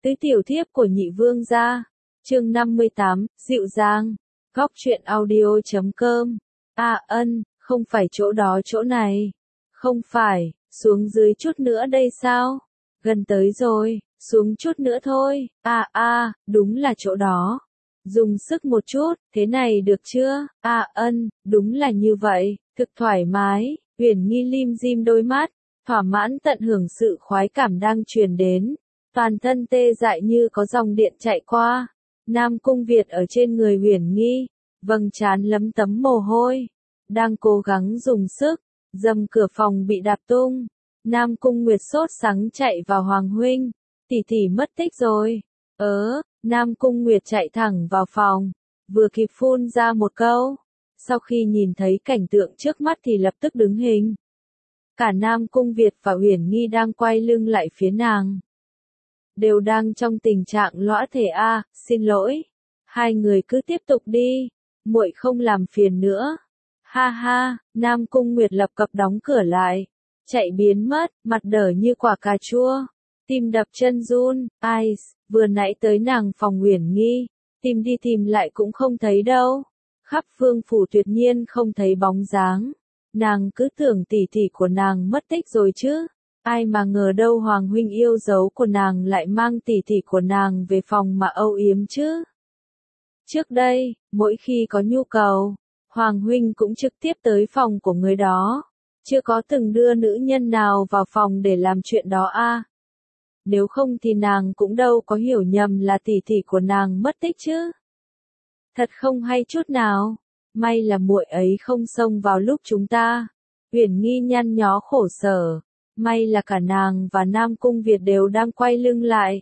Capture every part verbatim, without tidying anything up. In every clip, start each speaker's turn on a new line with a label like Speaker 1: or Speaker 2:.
Speaker 1: Tứ tiểu thiếp của nhị vương gia. Chương năm mươi tám, dịu dàng. Góc truyện audio chấm com. À ân, không phải chỗ đó chỗ này. Không phải, xuống dưới chút nữa đây sao? Gần tới rồi, xuống chút nữa thôi. À à, đúng là chỗ đó. Dùng sức một chút, thế này được chưa? À ân, đúng là như vậy, thực thoải mái. Uyển Nghi lim dim đôi mắt, thỏa mãn tận hưởng sự khoái cảm đang truyền đến. Toàn thân tê dại như có dòng điện chạy qua. Nam Cung Việt ở trên người Uyển Nghi, vầng trán lấm tấm mồ hôi, đang cố gắng dùng sức, dầm cửa phòng bị đạp tung. Nam Cung Nguyệt sốt sắng chạy vào Hoàng huynh, tỷ tỷ mất tích rồi. Ớ, Nam Cung Nguyệt chạy thẳng vào phòng, vừa kịp phun ra một câu, sau khi nhìn thấy cảnh tượng trước mắt thì lập tức đứng hình. Cả Nam Cung Việt và Uyển Nghi đang quay lưng lại phía nàng, đều đang trong tình trạng lõa thể a, à, xin lỗi. Hai người cứ tiếp tục đi, muội không làm phiền nữa. Ha ha, Nam Cung Nguyệt lập cập đóng cửa lại, chạy biến mất, mặt đờ như quả cà chua, tim đập chân run. Ai, vừa nãy tới nàng phòng Uyển Nghi, tìm đi tìm lại cũng không thấy đâu. Khắp phương phủ tuyệt nhiên không thấy bóng dáng. Nàng cứ tưởng tỷ tỷ của nàng mất tích rồi chứ. Ai mà ngờ đâu Hoàng huynh yêu dấu của nàng lại mang tỷ tỷ của nàng về phòng mà âu yếm chứ. Trước đây, mỗi khi có nhu cầu, Hoàng huynh cũng trực tiếp tới phòng của người đó, chưa có từng đưa nữ nhân nào vào phòng để làm chuyện đó a. À. Nếu không thì nàng cũng đâu có hiểu nhầm là tỷ tỷ của nàng mất tích chứ. Thật không hay chút nào, may là muội ấy không xông vào lúc chúng ta. Uyển Nghi nhăn nhó khổ sở. May là cả nàng và Nam Cung Việt đều đang quay lưng lại.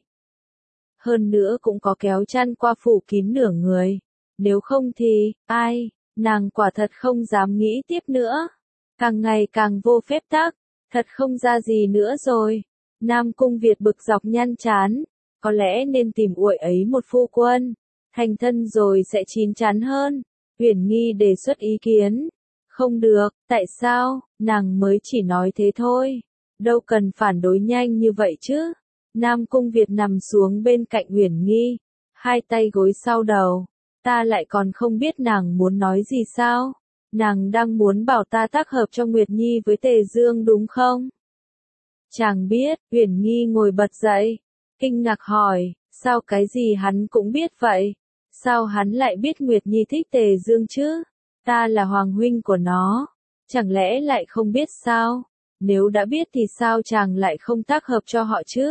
Speaker 1: Hơn nữa cũng có kéo chăn qua phủ kín nửa người. Nếu không thì, ai, nàng quả thật không dám nghĩ tiếp nữa. Càng ngày càng vô phép tắc, thật không ra gì nữa rồi. Nam Cung Việt bực dọc nhăn chán, có lẽ nên tìm uội ấy một phu quân. Thành thân rồi sẽ chín chắn hơn. Uyển Nghi đề xuất ý kiến. Không được, tại sao, nàng mới chỉ nói thế thôi. Đâu cần phản đối nhanh như vậy chứ. Nam Cung Việt nằm xuống bên cạnh Uyển Nghi, hai tay gối sau đầu. Ta lại còn không biết nàng muốn nói gì sao? Nàng đang muốn bảo ta tác hợp cho Nguyệt Nhi với Tề Dương đúng không? Chàng biết. Uyển Nghi ngồi bật dậy, kinh ngạc hỏi, sao cái gì hắn cũng biết vậy? Sao hắn lại biết Nguyệt Nhi thích Tề Dương chứ? Ta là hoàng huynh của nó, chẳng lẽ lại không biết sao? Nếu đã biết thì sao chàng lại không tác hợp cho họ chứ?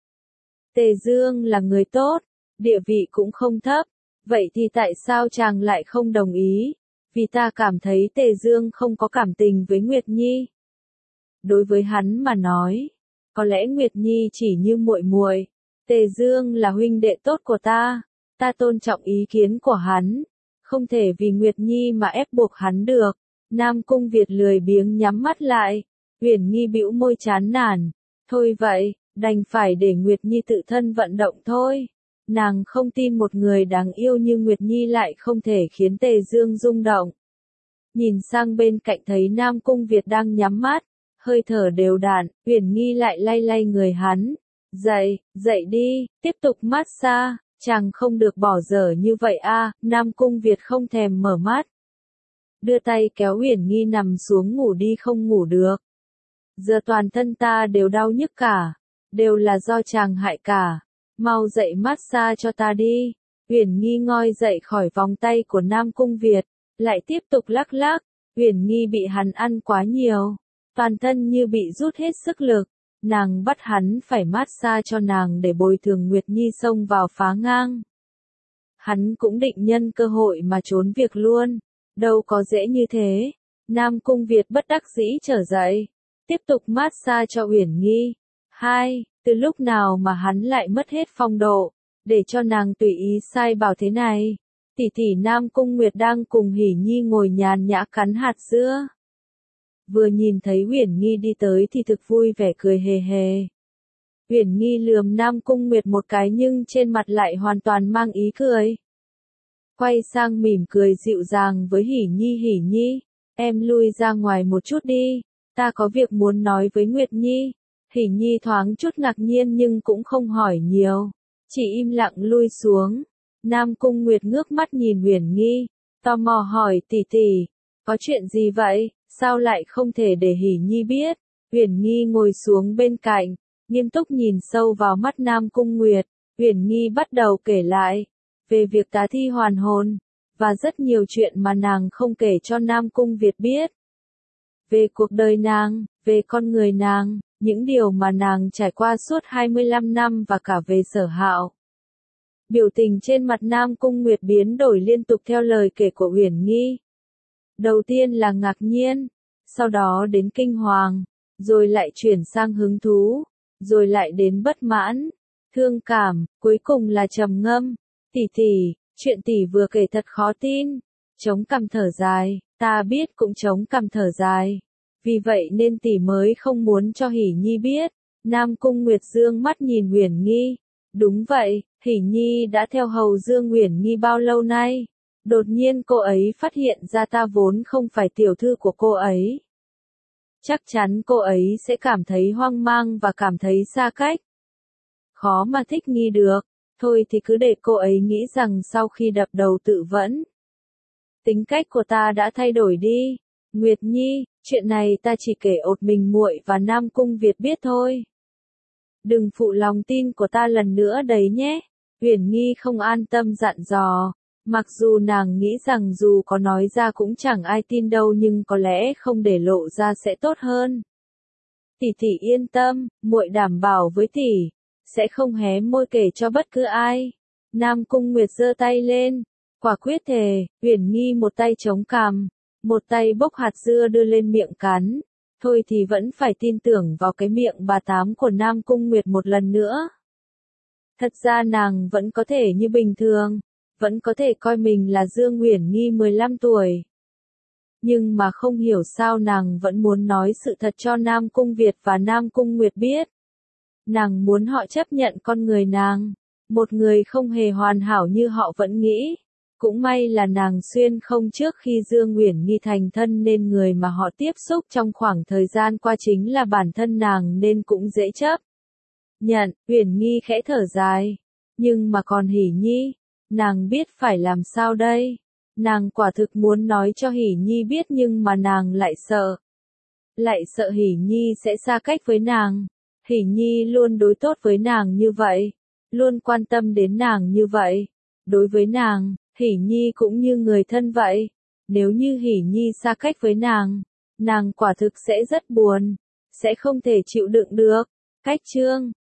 Speaker 1: Tề Dương là người tốt, địa vị cũng không thấp, vậy thì tại sao chàng lại không đồng ý? Vì ta cảm thấy Tề Dương không có cảm tình với Nguyệt Nhi. Đối với hắn mà nói, có lẽ Nguyệt Nhi chỉ như muội muội, Tề Dương là huynh đệ tốt của ta, ta tôn trọng ý kiến của hắn, không thể vì Nguyệt Nhi mà ép buộc hắn được. Nam Cung Việt lười biếng nhắm mắt lại. Uyển Nghi bĩu môi chán nản, thôi vậy, đành phải để Nguyệt Nhi tự thân vận động thôi. Nàng không tin một người đáng yêu như Nguyệt Nhi lại không thể khiến Tề Dương rung động. Nhìn sang bên cạnh thấy Nam Cung Việt đang nhắm mắt, hơi thở đều đặn, Uyển Nghi lại lay lay người hắn. Dậy, dậy đi, tiếp tục massage, chàng không được bỏ dở như vậy a. À. Nam Cung Việt không thèm mở mắt, đưa tay kéo Uyển Nghi nằm xuống ngủ đi, không ngủ được. Giờ toàn thân ta đều đau nhức cả, đều là do chàng hại cả, mau dậy massage cho ta đi. Uyển Nghi ngoi dậy khỏi vòng tay của Nam Cung Việt, lại tiếp tục lắc lắc. Uyển Nghi bị hắn ăn quá nhiều, toàn thân như bị rút hết sức lực, nàng bắt hắn phải massage cho nàng để bồi thường Nguyệt Nhi xông vào phá ngang. Hắn cũng định nhân cơ hội mà trốn việc luôn, đâu có dễ như thế. Nam Cung Việt bất đắc dĩ trở dậy, tiếp tục massage cho Uyển Nghi. Hai, từ lúc nào mà hắn lại mất hết phong độ, để cho nàng tùy ý sai bảo thế này. Tỷ tỷ Nam Cung Nguyệt đang cùng Hỉ Nhi ngồi nhàn nhã cắn hạt dưa. Vừa nhìn thấy Uyển Nghi đi tới thì thực vui vẻ cười hề hề. Uyển Nghi lườm Nam Cung Nguyệt một cái nhưng trên mặt lại hoàn toàn mang ý cười. Quay sang mỉm cười dịu dàng với Hỉ Nhi. Hỉ Nhi, em lui ra ngoài một chút đi, ta có việc muốn nói với Nguyệt Nhi. Hỉ Nhi thoáng chút ngạc nhiên nhưng cũng không hỏi nhiều, chỉ im lặng lui xuống. Nam Cung Nguyệt ngước mắt nhìn Uyển Nghi, tò mò hỏi tỷ tỷ, có chuyện gì vậy, sao lại không thể để Hỉ Nhi biết? Uyển Nghi ngồi xuống bên cạnh, nghiêm túc nhìn sâu vào mắt Nam Cung Nguyệt. Uyển Nghi bắt đầu kể lại về việc tá thi hoàn hồn, và rất nhiều chuyện mà nàng không kể cho Nam Cung Việt biết. Về cuộc đời nàng, về con người nàng, những điều mà nàng trải qua suốt hai mươi lăm năm và cả về Sở Hạo. Biểu tình trên mặt Nam Cung Nguyệt biến đổi liên tục theo lời kể của Uyển Nghi. Đầu tiên là ngạc nhiên, sau đó đến kinh hoàng, rồi lại chuyển sang hứng thú, rồi lại đến bất mãn, thương cảm, cuối cùng là trầm ngâm. Tỷ tỷ, chuyện tỷ vừa kể thật khó tin. Chống cằm thở dài, ta biết cũng chống cằm thở dài. Vì vậy nên tỷ mới không muốn cho Hỉ Nhi biết. Nam Cung Nguyệt dương mắt nhìn Uyển Nghi. Đúng vậy, Hỉ Nhi đã theo hầu Dương Uyển Nghi bao lâu nay? Đột nhiên cô ấy phát hiện ra ta vốn không phải tiểu thư của cô ấy. Chắc chắn cô ấy sẽ cảm thấy hoang mang và cảm thấy xa cách. Khó mà thích nghi được, thôi thì cứ để cô ấy nghĩ rằng sau khi đập đầu tự vẫn. Tính cách của ta đã thay đổi đi. Nguyệt Nhi, chuyện này ta chỉ kể ột mình muội và Nam Cung Việt biết thôi. Đừng phụ lòng tin của ta lần nữa đấy nhé. Uyển Nghi không an tâm dặn dò. Mặc dù nàng nghĩ rằng dù có nói ra cũng chẳng ai tin đâu, nhưng có lẽ không để lộ ra sẽ tốt hơn. Tỷ tỷ yên tâm, muội đảm bảo với tỷ, sẽ không hé môi kể cho bất cứ ai. Nam Cung Nguyệt giơ tay lên, quả quyết thề. Uyển Nghi một tay chống cằm, một tay bốc hạt dưa đưa lên miệng cắn. Thôi thì vẫn phải tin tưởng vào cái miệng bà tám của Nam Cung Nguyệt một lần nữa. Thật ra nàng vẫn có thể như bình thường, vẫn có thể coi mình là Dương Uyển Nghi mười lăm tuổi. Nhưng mà không hiểu sao nàng vẫn muốn nói sự thật cho Nam Cung Việt và Nam Cung Nguyệt biết. Nàng muốn họ chấp nhận con người nàng, một người không hề hoàn hảo như họ vẫn nghĩ. Cũng may là nàng xuyên không trước khi Dương Uyển Nghi thành thân, nên người mà họ tiếp xúc trong khoảng thời gian qua chính là bản thân nàng, nên cũng dễ chấp nhận. Uyển Nghi khẽ thở dài. Nhưng mà còn Hỉ Nhi, nàng biết phải làm sao đây? Nàng quả thực muốn nói cho Hỉ Nhi biết, nhưng mà nàng lại sợ. Lại sợ Hỉ Nhi sẽ xa cách với nàng. Hỉ Nhi luôn đối tốt với nàng như vậy, luôn quan tâm đến nàng như vậy. Đối với nàng, Hỉ Nhi cũng như người thân vậy. Nếu như Hỉ Nhi xa cách với nàng, nàng quả thực sẽ rất buồn, sẽ không thể chịu đựng được. Cách chương